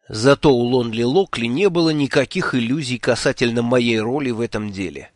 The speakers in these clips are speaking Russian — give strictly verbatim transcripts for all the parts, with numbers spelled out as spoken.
Зато у Лонли Локли не было никаких иллюзий касательно моей роли в этом деле.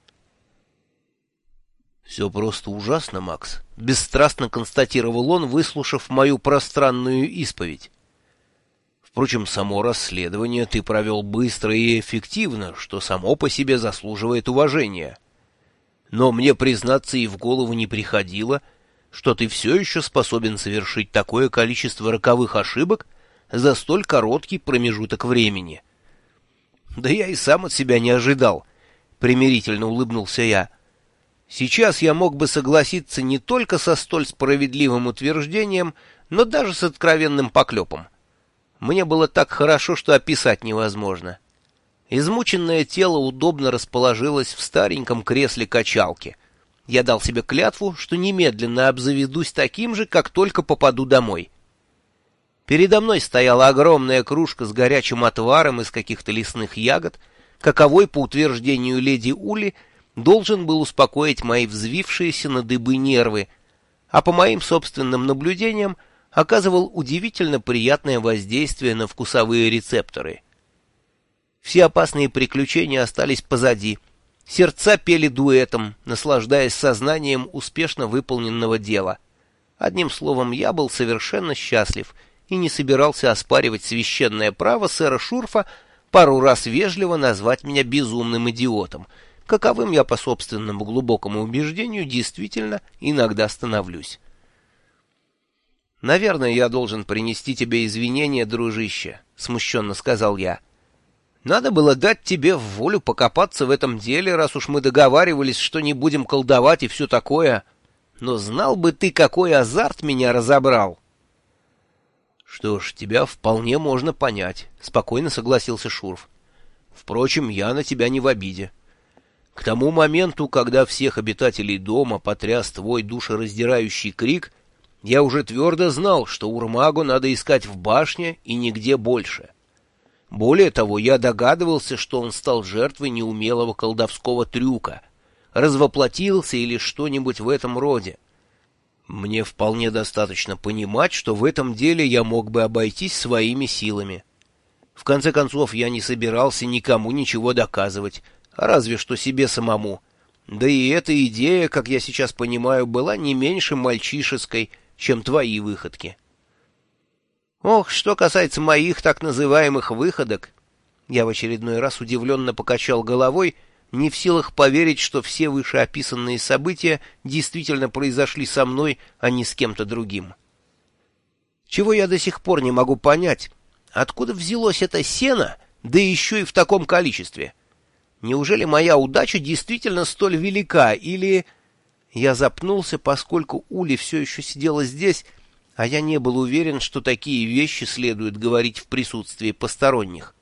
«Все просто ужасно, Макс», — бесстрастно констатировал он, выслушав мою пространную исповедь. «Впрочем, само расследование ты провел быстро и эффективно, что само по себе заслуживает уважения. Но мне, признаться, и в голову не приходило, что ты все еще способен совершить такое количество роковых ошибок за столь короткий промежуток времени». «Да я и сам от себя не ожидал», — примирительно улыбнулся я. «Сейчас я мог бы согласиться не только со столь справедливым утверждением, но даже с откровенным поклепом. Мне было так хорошо, что описать невозможно». Измученное тело удобно расположилось в стареньком кресле качалки. Я дал себе клятву, что немедленно обзаведусь таким же, как только попаду домой. Передо мной стояла огромная кружка с горячим отваром из каких-то лесных ягод, каковой, по утверждению леди Ули, должен был успокоить мои взвившиеся на дыбы нервы, а по моим собственным наблюдениям оказывал удивительно приятное воздействие на вкусовые рецепторы. Все опасные приключения остались позади. Сердца пели дуэтом, наслаждаясь сознанием успешно выполненного дела. Одним словом, я был совершенно счастлив и не собирался оспаривать священное право сэра Шурфа пару раз вежливо назвать меня безумным идиотом, каковым я по собственному глубокому убеждению действительно иногда становлюсь. «Наверное, я должен принести тебе извинения, дружище», — смущенно сказал я. «Надо было дать тебе в волю покопаться в этом деле, раз уж мы договаривались, что не будем колдовать и все такое. Но знал бы ты, какой азарт меня разобрал!» «Что ж, тебя вполне можно понять», — спокойно согласился Шурф. «Впрочем, я на тебя не в обиде. К тому моменту, когда всех обитателей дома потряс твой душераздирающий крик, я уже твердо знал, что Урмагу надо искать в башне и нигде больше. Более того, я догадывался, что он стал жертвой неумелого колдовского трюка, развоплотился или что-нибудь в этом роде. Мне вполне достаточно понимать, что в этом деле я мог бы обойтись своими силами. В конце концов, я не собирался никому ничего доказывать, разве что себе самому. Да и эта идея, как я сейчас понимаю, была не меньше мальчишеской, чем твои выходки. Ох, что касается моих так называемых выходок, я в очередной раз удивленно покачал головой, не в силах поверить, что все вышеописанные события действительно произошли со мной, а не с кем-то другим. Чего я до сих пор не могу понять, откуда взялось это сено, да еще и в таком количестве? Неужели моя удача действительно столь велика, или... Я запнулся, поскольку Ули все еще сидела здесь, а я не был уверен, что такие вещи следует говорить в присутствии посторонних.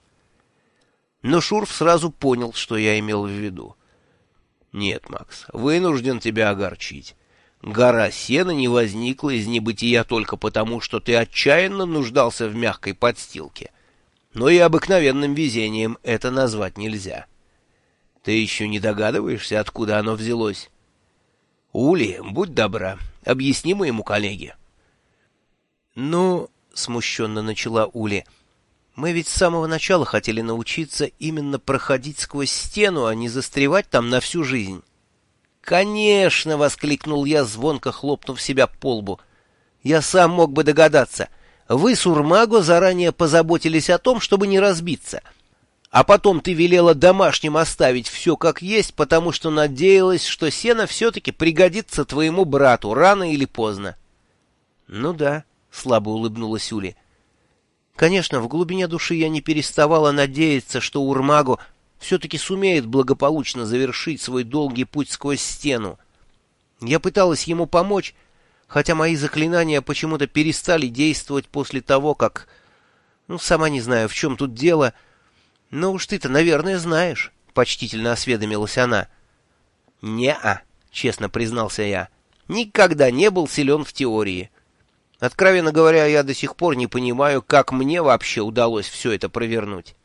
Но Шурф сразу понял, что я имел в виду. «Нет, Макс, вынужден тебя огорчить. Гора сена не возникла из небытия только потому, что ты отчаянно нуждался в мягкой подстилке. Но и обыкновенным везением это назвать нельзя. Ты еще не догадываешься, откуда оно взялось? Ули, будь добра, объясни моему коллеге». «Ну, — смущенно начала Ули, — мы ведь с самого начала хотели научиться именно проходить сквозь стену, а не застревать там на всю жизнь». «Конечно! — воскликнул я, звонко хлопнув себя по лбу. Я сам мог бы догадаться. Вы с Урмаго заранее позаботились о том, чтобы не разбиться. А потом ты велела домашним оставить все как есть, потому что надеялась, что сено все-таки пригодится твоему брату рано или поздно». «Ну да», — слабо улыбнулась Ули. «Конечно, в глубине души я не переставала надеяться, что Урмаго все-таки сумеет благополучно завершить свой долгий путь сквозь стену. Я пыталась ему помочь, хотя мои заклинания почему-то перестали действовать после того, как... Ну, сама не знаю, в чем тут дело. Но уж ты-то, наверное, знаешь», — почтительно осведомилась она. «Не-а», — честно признался я, — «никогда не был силен в теории. Откровенно говоря, я до сих пор не понимаю, как мне вообще удалось все это провернуть».